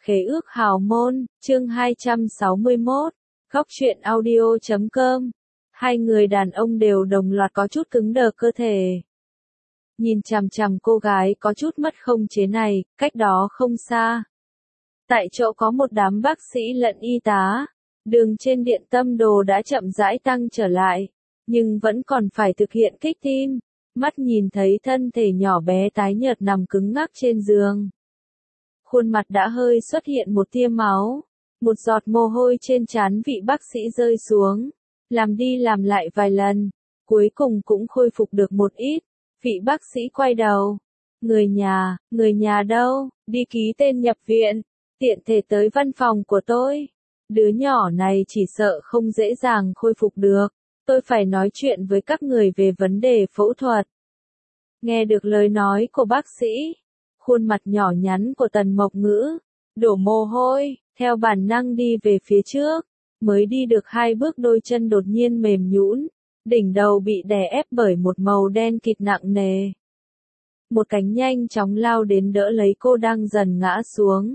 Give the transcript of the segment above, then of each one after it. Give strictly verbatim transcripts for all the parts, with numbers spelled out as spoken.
Khế ước hào môn, chương hai trăm sáu mươi mốt, góc truyện audio chấm com. Hai người đàn ông đều đồng loạt có chút cứng đờ cơ thể. Nhìn chằm chằm cô gái có chút mất không chế này, cách đó không xa. Tại chỗ có một đám bác sĩ lẫn y tá. Đường trên điện tâm đồ đã chậm rãi tăng trở lại, nhưng vẫn còn phải thực hiện kích tim. Mắt nhìn thấy thân thể nhỏ bé tái nhợt nằm cứng ngắc trên giường. Khuôn mặt đã hơi xuất hiện một tia máu, một giọt mồ hôi trên trán vị bác sĩ rơi xuống, làm đi làm lại vài lần, cuối cùng cũng khôi phục được một ít. Vị bác sĩ quay đầu, người nhà, người nhà đâu, đi ký tên nhập viện, tiện thể tới văn phòng của tôi. Đứa nhỏ này chỉ sợ không dễ dàng khôi phục được, tôi phải nói chuyện với các người về vấn đề phẫu thuật. Nghe được lời nói của bác sĩ, khuôn mặt nhỏ nhắn của Tần Mộc Ngữ đổ mồ hôi, theo bản năng đi về phía trước, mới đi được hai bước đôi chân đột nhiên mềm nhũn, đỉnh đầu bị đè ép bởi một màu đen kịt nặng nề. Một cánh nhanh chóng lao đến đỡ lấy cô đang dần ngã xuống.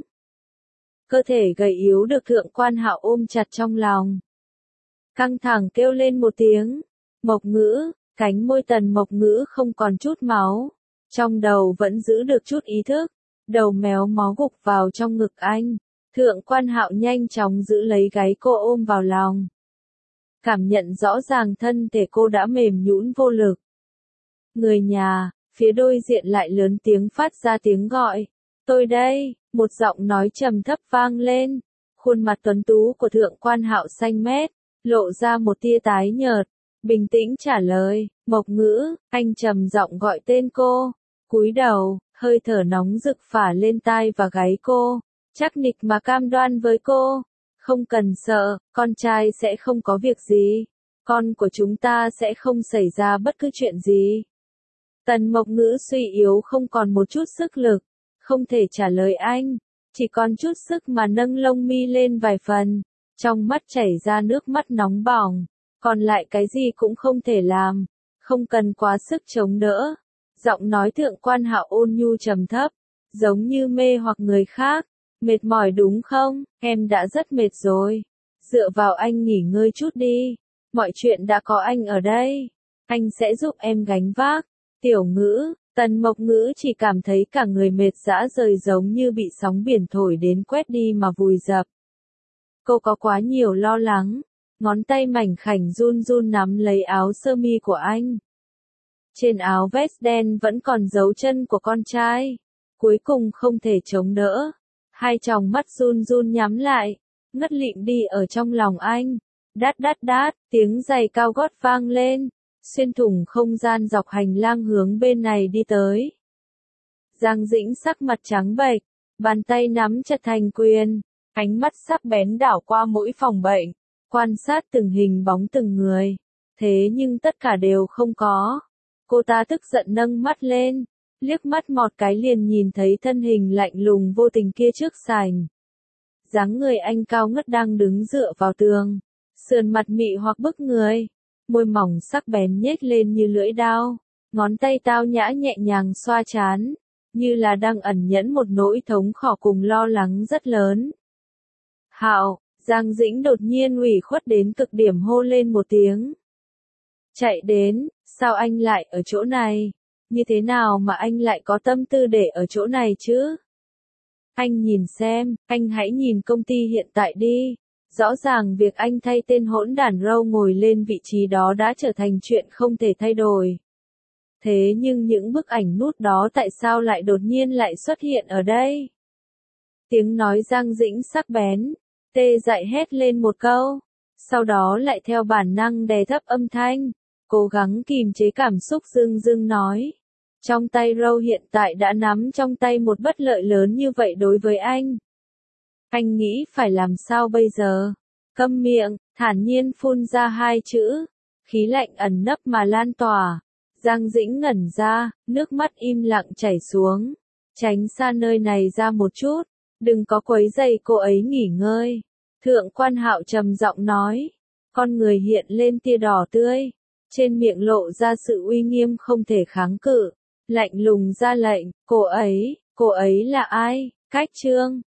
Cơ thể gầy yếu được Thượng Quan Hạo ôm chặt trong lòng. Căng thẳng kêu lên một tiếng, Mộc Ngữ, cánh môi Tần Mộc Ngữ không còn chút máu. Trong đầu vẫn giữ được chút ý thức, đầu méo mó gục vào trong ngực anh. Thượng Quan Hạo nhanh chóng giữ lấy gáy cô ôm vào lòng. Cảm nhận rõ ràng thân thể cô đã mềm nhũn vô lực. Người nhà, phía đối diện lại lớn tiếng phát ra tiếng gọi. Tôi đây, một giọng nói trầm thấp vang lên. Khuôn mặt tuấn tú của Thượng Quan Hạo xanh mét, lộ ra một tia tái nhợt. Bình tĩnh trả lời, Mộc Ngữ, anh trầm giọng gọi tên cô. Cúi đầu, hơi thở nóng rực phả lên tai và gáy cô. Chắc nịch mà cam đoan với cô. Không cần sợ, con trai sẽ không có việc gì. Con của chúng ta sẽ không xảy ra bất cứ chuyện gì. Tần Mộc Ngữ suy yếu không còn một chút sức lực. Không thể trả lời anh. Chỉ còn chút sức mà nâng lông mi lên vài phần. Trong mắt chảy ra nước mắt nóng bỏng. Còn lại cái gì cũng không thể làm. Không cần quá sức chống đỡ. Giọng nói Thượng Quan Hạo ôn nhu trầm thấp. Giống như mê hoặc người khác. Mệt mỏi đúng không? Em đã rất mệt rồi. Dựa vào anh nghỉ ngơi chút đi. Mọi chuyện đã có anh ở đây. Anh sẽ giúp em gánh vác. Tiểu Ngữ, Tần Mộc Ngữ chỉ cảm thấy cả người mệt rã rời giống như bị sóng biển thổi đến quét đi mà vùi dập. Cô có quá nhiều lo lắng. Ngón tay mảnh khảnh run run nắm lấy áo sơ mi của anh. Trên áo vest đen vẫn còn dấu chân của con trai. Cuối cùng không thể chống đỡ. Hai tròng mắt run run nhắm lại. Ngất lịm đi ở trong lòng anh. Đát đát đát, tiếng giày cao gót vang lên. Xuyên thủng không gian dọc hành lang hướng bên này đi tới. Giang Dĩnh sắc mặt trắng bệch. Bàn tay nắm chặt thành quyền. Ánh mắt sắc bén đảo qua mỗi phòng bệnh. Quan sát từng hình bóng từng người. Thế nhưng tất cả đều không có. Cô ta tức giận nâng mắt lên. Liếc mắt một cái liền nhìn thấy thân hình lạnh lùng vô tình kia trước sảnh. Dáng người anh cao ngất đang đứng dựa vào tường. Sườn mặt mị hoặc bức người. Môi mỏng sắc bén nhếch lên như lưỡi dao. Ngón tay tao nhã nhẹ nhàng xoa trán. Như là đang ẩn nhẫn một nỗi thống khổ cùng lo lắng rất lớn. Hạo, Giang Dĩnh đột nhiên ủy khuất đến cực điểm hô lên một tiếng. Chạy đến, sao anh lại ở chỗ này? Như thế nào mà anh lại có tâm tư để ở chỗ này chứ? Anh nhìn xem, anh hãy nhìn công ty hiện tại đi. Rõ ràng việc anh thay tên hỗn đản Râu ngồi lên vị trí đó đã trở thành chuyện không thể thay đổi. Thế nhưng những bức ảnh nút đó tại sao lại đột nhiên lại xuất hiện ở đây? Tiếng nói Giang Dĩnh sắc bén, tê dại hét lên một câu. Sau đó lại theo bản năng đè thấp âm thanh. Cố gắng kìm chế cảm xúc dưng dưng nói. Trong tay Râu hiện tại đã nắm trong tay một bất lợi lớn như vậy đối với anh. Anh nghĩ phải làm sao bây giờ? Câm miệng, thản nhiên phun ra hai chữ. Khí lạnh ẩn nấp mà lan tỏa. Giang Dĩnh ngẩn ra, nước mắt im lặng chảy xuống. Tránh xa nơi này ra một chút. Đừng có quấy rầy cô ấy nghỉ ngơi. Thượng Quan Hạo trầm giọng nói. Con người hiện lên tia đỏ tươi. Trên miệng lộ ra sự uy nghiêm không thể kháng cự. Lạnh lùng ra lệnh, cô ấy, cô ấy là ai? Cách Trương,